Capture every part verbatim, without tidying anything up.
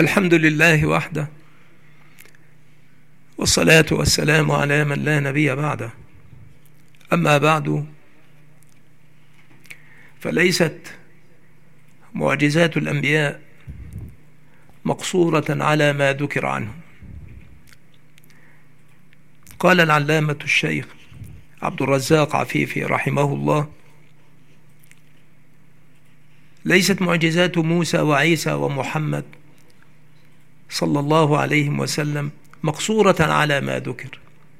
الحمد لله وحده، والصلاة والسلام على من لا نبي بعده. أما بعد، فليست معجزات الأنبياء مقصورة على ما ذكر عنهم. قال العلامة الشيخ عبد الرزاق عفيفي رحمه الله: ليست معجزات موسى وعيسى ومحمد صلى الله عليه وسلم مقصورة على ما ذكر،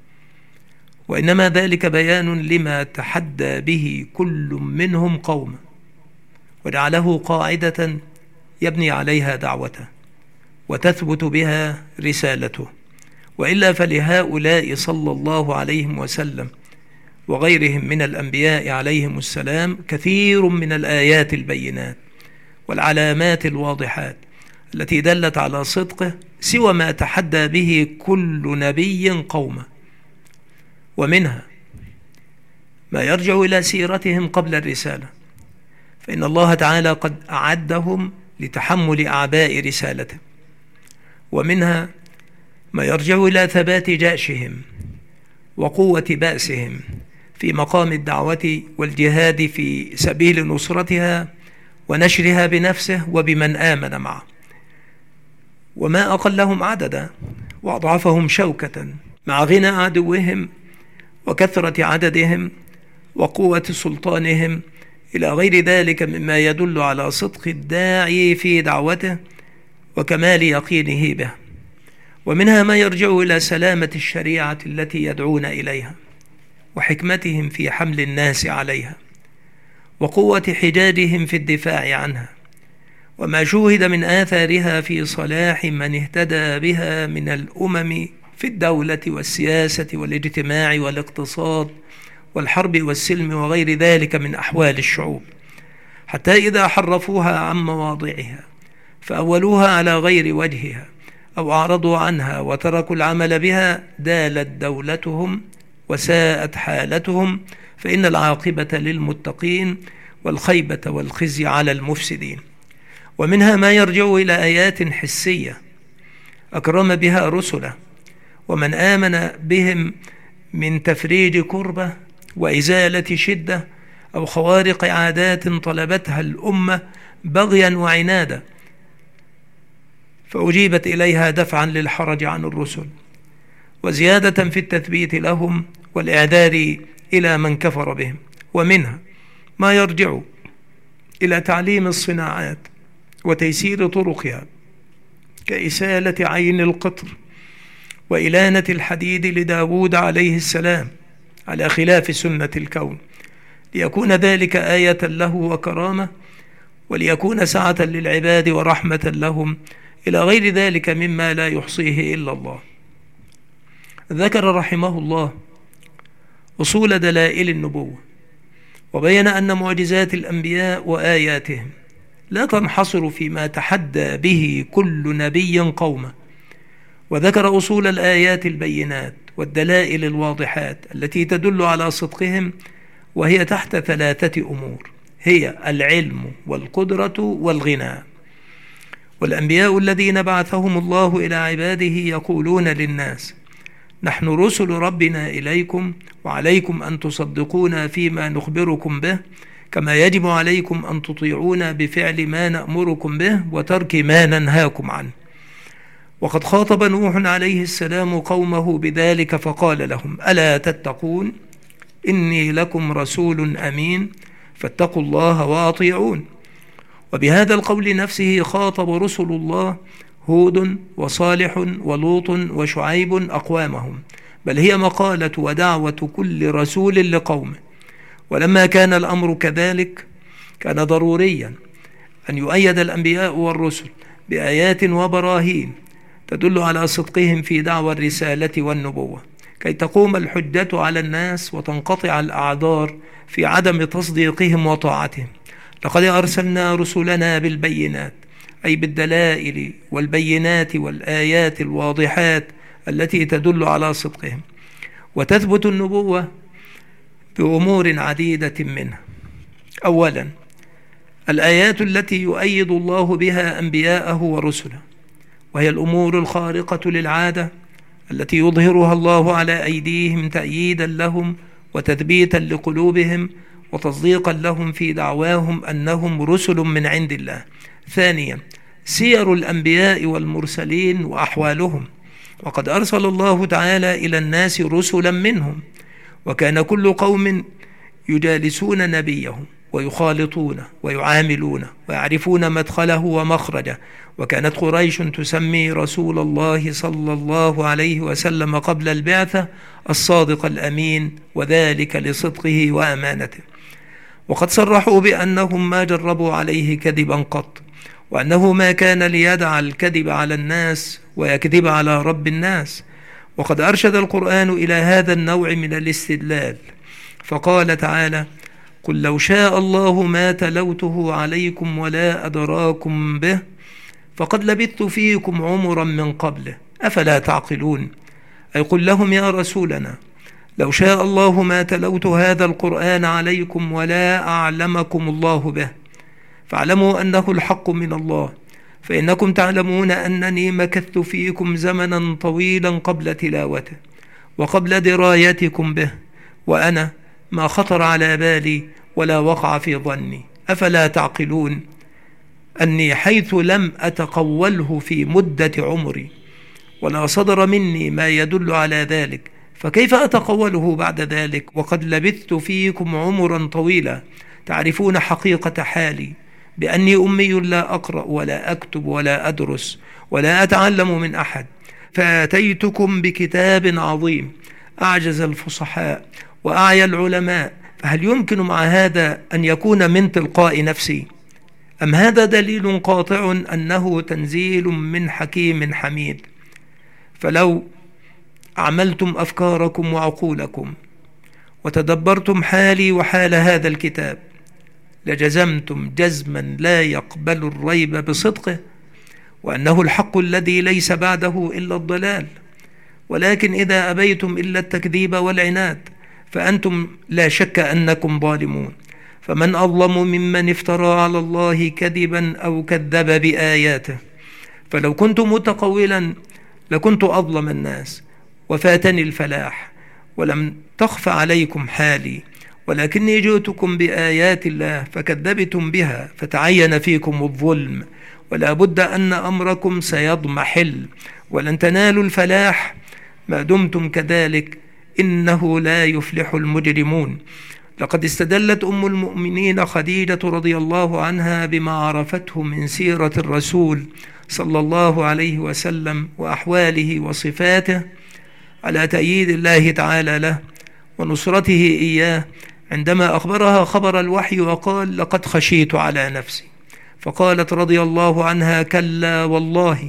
وإنما ذلك بيان لما تحدى به كل منهم قومه، وجعله قاعدة يبني عليها دعوته وتثبت بها رسالته. وإلا فلهؤلاء صلى الله عليه وسلم وغيرهم من الأنبياء عليهم السلام كثير من الآيات البينات والعلامات الواضحات التي دلت على صدقه، سوى ما تحدى به كل نبي قومه. ومنها ما يرجع إلى سيرتهم قبل الرسالة، فإن الله تعالى قد أعدهم لتحمل أعباء رسالته. ومنها ما يرجع إلى ثبات جأشهم وقوة بأسهم في مقام الدعوة والجهاد في سبيل نصرتها ونشرها بنفسه وبمن آمن معه، وما أقلهم عددا وأضعفهم شوكة مع غنى عدوهم وكثرة عددهم وقوة سلطانهم، إلى غير ذلك مما يدل على صدق الداعي في دعوته وكمال يقينه به. ومنها ما يرجع إلى سلامة الشريعة التي يدعون إليها وحكمتهم في حمل الناس عليها وقوة حجاجهم في الدفاع عنها، وما شوهد من آثارها في صلاح من اهتدى بها من الأمم في الدولة والسياسة والاجتماع والاقتصاد والحرب والسلم وغير ذلك من أحوال الشعوب، حتى إذا حرفوها عن مواضعها فأولوها على غير وجهها أو أعرضوا عنها وتركوا العمل بها، دالت دولتهم وساءت حالتهم، فإن العاقبة للمتقين والخيبة والخزي على المفسدين. ومنها ما يرجع إلى آيات حسية أكرم بها رسله ومن آمن بهم من تفريج كربة وإزالة شدة أو خوارق عادات طلبتها الأمة بغيا وعنادا، فأجيبت إليها دفعا للحرج عن الرسل وزيادة في التثبيت لهم والإعذار إلى من كفر بهم. ومنها ما يرجع إلى تعليم الصناعات وتيسير طرقها كإسالة عين القطر وإلانة الحديد لداود عليه السلام على خلاف سنة الكون، ليكون ذلك آية له وكرامة، وليكون سعة للعباد ورحمة لهم، إلى غير ذلك مما لا يحصيه إلا الله. ذكر رحمه الله أصول دلائل النبوة، وبين أن معجزات الأنبياء وآياتهم لا تنحصر فيما تحدى به كل نبي قومه، وذكر أصول الآيات البينات والدلائل الواضحات التي تدل على صدقهم، وهي تحت ثلاثة أمور: هي العلم والقدرة والغنى. والأنبياء الذين بعثهم الله إلى عباده يقولون للناس: نحن رسل ربنا إليكم وعليكم أن تصدقونا فيما نخبركم به، كما يجب عليكم أن تطيعونا بفعل ما نأمركم به وترك ما ننهاكم عنه. وقد خاطب نوح عليه السلام قومه بذلك فقال لهم: ألا تتقون إني لكم رسول أمين فاتقوا الله وأطيعون. وبهذا القول نفسه خاطب رسل الله هود وصالح ولوط وشعيب أقوامهم، بل هي مقالة ودعوة كل رسول لقومه. ولما كان الأمر كذلك، كان ضروريا أن يؤيد الأنبياء والرسل بآيات وبراهين تدل على صدقهم في دعوى الرسالة والنبوة، كي تقوم الحجة على الناس وتنقطع الأعذار في عدم تصديقهم وطاعتهم. لقد أرسلنا رسلنا بالبينات، أي بالدلائل والبينات والآيات الواضحات التي تدل على صدقهم. وتثبت النبوة بأمور عديدة منها: أولا، الآيات التي يؤيد الله بها أنبياءه ورسله، وهي الأمور الخارقة للعادة التي يظهرها الله على أيديهم تأييدا لهم وتثبيتا لقلوبهم وتصديقا لهم في دعواهم أنهم رسل من عند الله. ثانيا، سير الأنبياء والمرسلين وأحوالهم، وقد أرسل الله تعالى إلى الناس رسلا منهم، وكان كل قوم يجالسون نبيهم ويخالطونه ويعاملونه ويعرفون مدخله ومخرجه. وكانت قريش تسمي رسول الله صلى الله عليه وسلم قبل البعثة الصادق الأمين، وذلك لصدقه وأمانته. وقد صرحوا بأنهم ما جربوا عليه كذبا قط، وأنه ما كان ليدع الكذب على الناس ويكذب على رب الناس. وقد أرشد القرآن إلى هذا النوع من الاستدلال، فقال تعالى: قل لو شاء الله ما تلوته عليكم ولا أدراكم به فقد لبثت فيكم عمرا من قبله أفلا تعقلون. أي قل لهم يا رسولنا: لو شاء الله ما تلوت هذا القرآن عليكم ولا أعلمكم الله به، فاعلموا أنه الحق من الله، فإنكم تعلمون أنني مكثت فيكم زمنا طويلا قبل تلاوته وقبل درايتكم به، وأنا ما خطر على بالي ولا وقع في ظني. أفلا تعقلون أني حيث لم أتقوله في مدة عمري ولا صدر مني ما يدل على ذلك، فكيف أتقوله بعد ذلك وقد لبثت فيكم عمرا طويلا تعرفون حقيقة حالي بأني أمي لا أقرأ ولا أكتب ولا أدرس ولا أتعلم من أحد، فأتيتكم بكتاب عظيم أعجز الفصحاء وأعيا العلماء، فهل يمكن مع هذا أن يكون من تلقاء نفسي؟ أم هذا دليل قاطع أنه تنزيل من حكيم حميد؟ فلو عملتم أفكاركم وعقولكم وتدبرتم حالي وحال هذا الكتاب لجزمتم جزما لا يقبل الريب بصدقه، وأنه الحق الذي ليس بعده إلا الضلال. ولكن إذا أبيتم إلا التكذيب والعناد فأنتم لا شك أنكم ظالمون. فمن أظلم ممن افترى على الله كذبا أو كذب بآياته. فلو كنت متقولا لكنت أظلم الناس وفاتني الفلاح، ولم تخف عليكم حالي، ولكني جئتكم بآيات الله فكذبتم بها فتعين فيكم الظلم، ولا بد أن أمركم سيضمحل ولن تنالوا الفلاح ما دمتم كذلك، إنه لا يفلح المجرمون. لقد استدلت أم المؤمنين خديجة رضي الله عنها بما عرفته من سيرة الرسول صلى الله عليه وسلم وأحواله وصفاته على تأييد الله تعالى له ونصرته إياه، عندما أخبرها خبر الوحي وقال: لقد خشيت على نفسي. فقالت رضي الله عنها: كلا والله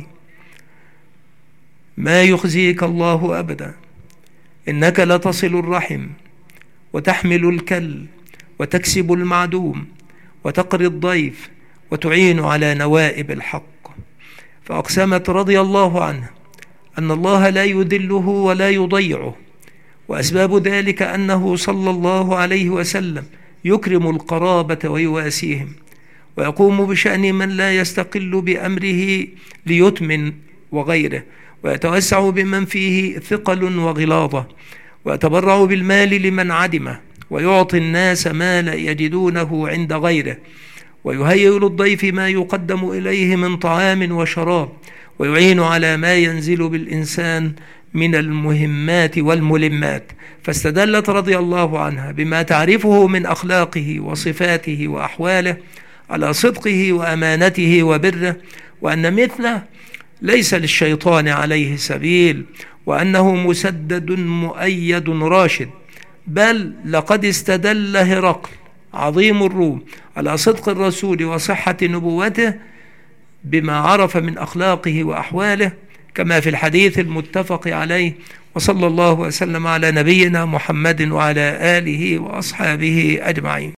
ما يخزيك الله أبدا، إنك لتصل الرحم وتحمل الكل وتكسب المعدوم وتقري الضيف وتعين على نوائب الحق. فأقسمت رضي الله عنها أن الله لا يذله ولا يضيعه، وأسباب ذلك أنه صلى الله عليه وسلم يكرم القرابة ويواسيهم، ويقوم بشأن من لا يستقل بأمره ليتمن وغيره، ويتوسع بمن فيه ثقل وغلاظة، ويتبرع بالمال لمن عدمه، ويعطي الناس ما لا يجدونه عند غيره، ويهيئ للضيف ما يقدم إليه من طعام وشراب، ويعين على ما ينزل بالإنسان من المهمات والملمات. فاستدلت رضي الله عنها بما تعرفه من أخلاقه وصفاته وأحواله على صدقه وأمانته وبره، وأن مثله ليس للشيطان عليه سبيل، وأنه مسدد مؤيد راشد. بل لقد استدل هرقل عظيم الروم على صدق الرسول وصحة نبوته بما عرف من أخلاقه وأحواله، كما في الحديث المتفق عليه. وصلى الله وسلم على نبينا محمد وعلى آله وأصحابه أجمعين.